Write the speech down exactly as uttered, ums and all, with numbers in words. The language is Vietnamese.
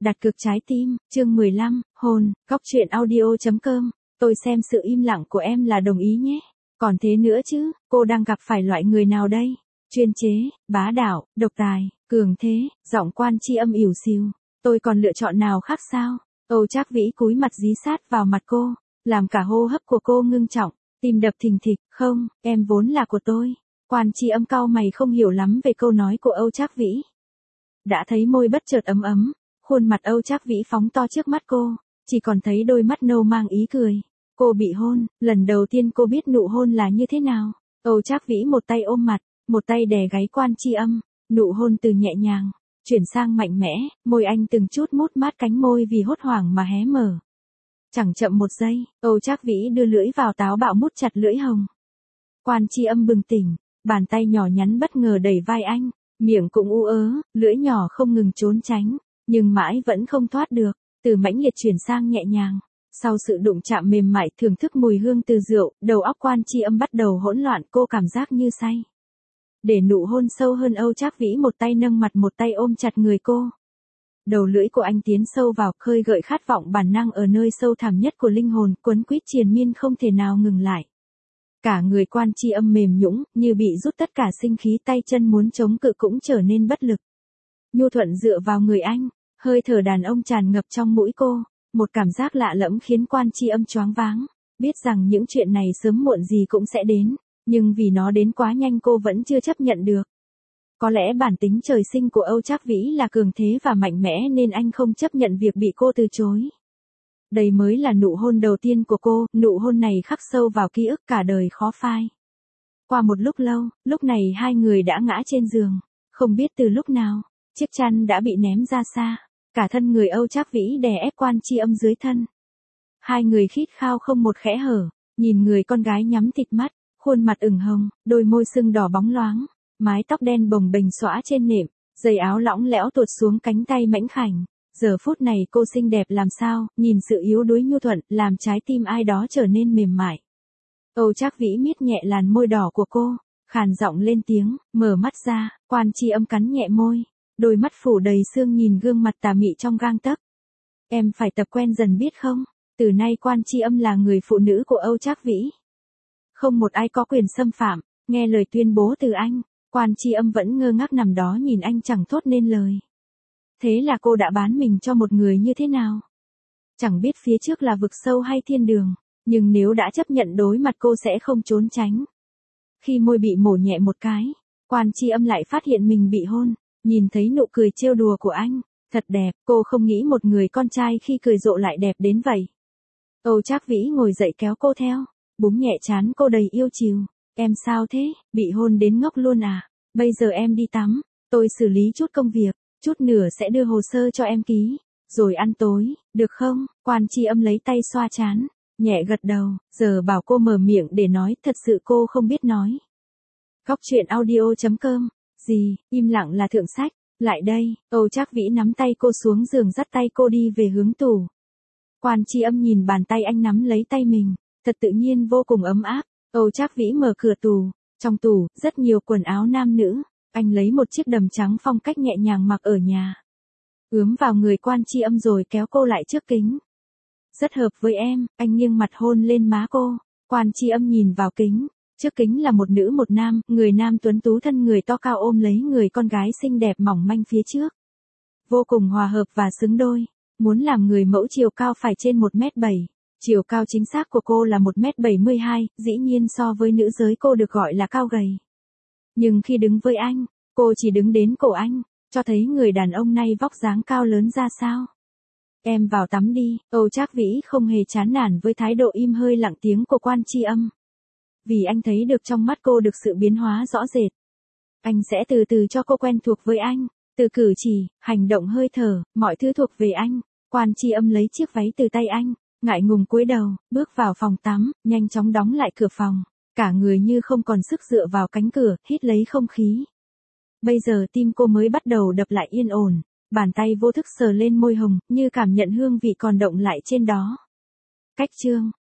Đặt cược trái tim, chương mười lăm, hôn, góc truyện audio chấm com, tôi xem sự im lặng của em là đồng ý nhé. Còn thế nữa chứ, cô đang gặp phải loại người nào đây? Chuyên chế, bá đạo, độc tài, cường thế, giọng Quan Chi Âm ỉu xìu. Tôi còn lựa chọn nào khác sao? Âu Trác Vĩ cúi mặt dí sát vào mặt cô, làm cả hô hấp của cô ngưng trọng, tim đập thình thịch. Không, em vốn là của tôi. Quan Chi Âm cau mày không hiểu lắm về câu nói của Âu Trác Vĩ. Đã thấy môi bất chợt ấm ấm, khuôn mặt Âu Trác Vĩ phóng to trước mắt cô, chỉ còn thấy đôi mắt nâu mang ý cười. Cô bị hôn, lần đầu tiên cô biết nụ hôn là như thế nào. Âu Trác Vĩ một tay ôm mặt, một tay đè gáy Quan Chi Âm, nụ hôn từ nhẹ nhàng chuyển sang mạnh mẽ, môi anh từng chút mút mát cánh môi vì hốt hoảng mà hé mở. Chẳng chậm một giây, Âu Trác Vĩ đưa lưỡi vào táo bạo mút chặt lưỡi hồng. Quan Chi Âm bừng tỉnh, bàn tay nhỏ nhắn bất ngờ đẩy vai anh, miệng cũng u ớ, lưỡi nhỏ không ngừng trốn tránh, nhưng mãi vẫn không thoát được, từ mãnh liệt chuyển sang nhẹ nhàng. Sau sự đụng chạm mềm mại thưởng thức mùi hương từ rượu, đầu óc Quan Chi Âm bắt đầu hỗn loạn, cô cảm giác như say. Để nụ hôn sâu hơn, Âu Trác Vĩ một tay nâng mặt một tay ôm chặt người cô. Đầu lưỡi của anh tiến sâu vào, khơi gợi khát vọng bản năng ở nơi sâu thẳm nhất của linh hồn, quấn quýt triền miên không thể nào ngừng lại. Cả người Quan Chi Âm mềm nhũn, như bị rút tất cả sinh khí, tay chân muốn chống cự cũng trở nên bất lực. Nhu thuận dựa vào người anh, hơi thở đàn ông tràn ngập trong mũi cô, một cảm giác lạ lẫm khiến Quan Chi Âm choáng váng, biết rằng những chuyện này sớm muộn gì cũng sẽ đến, nhưng vì nó đến quá nhanh cô vẫn chưa chấp nhận được. Có lẽ bản tính trời sinh của Âu Trác Vĩ là cường thế và mạnh mẽ nên anh không chấp nhận việc bị cô từ chối. Đây mới là nụ hôn đầu tiên của cô, nụ hôn này khắc sâu vào ký ức cả đời khó phai. Qua một lúc lâu, lúc này hai người đã ngã trên giường, không biết từ lúc nào, chiếc chăn đã bị ném ra xa, cả thân người Âu Trác Vĩ đè ép Quan Chi Âm dưới thân. Hai người khít khao không một khẽ hở, nhìn người con gái nhắm thịt mắt, khuôn mặt ửng hồng, đôi môi sưng đỏ bóng loáng, mái tóc đen bồng bềnh xõa trên nệm, giày áo lỏng lẽo tuột xuống cánh tay mảnh khảnh. Giờ phút này cô xinh đẹp làm sao, nhìn sự yếu đuối nhu thuận, làm trái tim ai đó trở nên mềm mại. Âu Trác Vĩ miết nhẹ làn môi đỏ của cô, khàn giọng lên tiếng, mở mắt ra, Quan Chi Âm cắn nhẹ môi, đôi mắt phủ đầy sương nhìn gương mặt tà mị trong gang tấc. Em phải tập quen dần biết không, từ nay Quan Chi Âm là người phụ nữ của Âu Trác Vĩ. Không một ai có quyền xâm phạm, nghe lời tuyên bố từ anh, Quan Chi Âm vẫn ngơ ngác nằm đó nhìn anh chẳng thốt nên lời. Thế là cô đã bán mình cho một người như thế nào? Chẳng biết phía trước là vực sâu hay thiên đường, nhưng nếu đã chấp nhận đối mặt cô sẽ không trốn tránh. Khi môi bị mổ nhẹ một cái, Quan Chi Âm lại phát hiện mình bị hôn, nhìn thấy nụ cười trêu đùa của anh, thật đẹp, cô không nghĩ một người con trai khi cười rộ lại đẹp đến vậy. Âu Trác Vĩ ngồi dậy kéo cô theo, búng nhẹ trán cô đầy yêu chiều, em sao thế, bị hôn đến ngốc luôn à, bây giờ em đi tắm, tôi xử lý chút công việc. Chút nữa sẽ đưa hồ sơ cho em ký, rồi ăn tối, được không? Quan Chi Âm lấy tay xoa trán, nhẹ gật đầu, giờ bảo cô mở miệng để nói, thật sự cô không biết nói. Góc truyện audio chấm com, gì, im lặng là thượng sách, lại đây, Âu Trác Vĩ nắm tay cô xuống giường dắt tay cô đi về hướng tủ. Quan Chi Âm nhìn bàn tay anh nắm lấy tay mình, thật tự nhiên vô cùng ấm áp. Âu Trác Vĩ mở cửa tủ, trong tủ, rất nhiều quần áo nam nữ. Anh lấy một chiếc đầm trắng phong cách nhẹ nhàng mặc ở nhà. Ướm vào người Quan Chi Âm rồi kéo cô lại trước kính. Rất hợp với em, anh nghiêng mặt hôn lên má cô. Quan Chi Âm nhìn vào kính. Trước kính là một nữ một nam, người nam tuấn tú thân người to cao ôm lấy người con gái xinh đẹp mỏng manh phía trước. Vô cùng hòa hợp và xứng đôi. Muốn làm người mẫu chiều cao phải trên một mét bảy. Chiều cao chính xác của cô là một mét bảy mươi hai, dĩ nhiên so với nữ giới cô được gọi là cao gầy. Nhưng khi đứng với anh, cô chỉ đứng đến cổ anh, cho thấy người đàn ông này vóc dáng cao lớn ra sao. Em vào tắm đi, Âu Trác Vĩ không hề chán nản với thái độ im hơi lặng tiếng của Quan Chi Âm. Vì anh thấy được trong mắt cô được sự biến hóa rõ rệt. Anh sẽ từ từ cho cô quen thuộc với anh, từ cử chỉ, hành động hơi thở, mọi thứ thuộc về anh. Quan Chi Âm lấy chiếc váy từ tay anh, ngại ngùng cúi đầu, bước vào phòng tắm, nhanh chóng đóng lại cửa phòng. Cả người như không còn sức dựa vào cánh cửa, hít lấy không khí. Bây giờ tim cô mới bắt đầu đập lại yên ổn, bàn tay vô thức sờ lên môi hồng, như cảm nhận hương vị còn động lại trên đó. Cách chương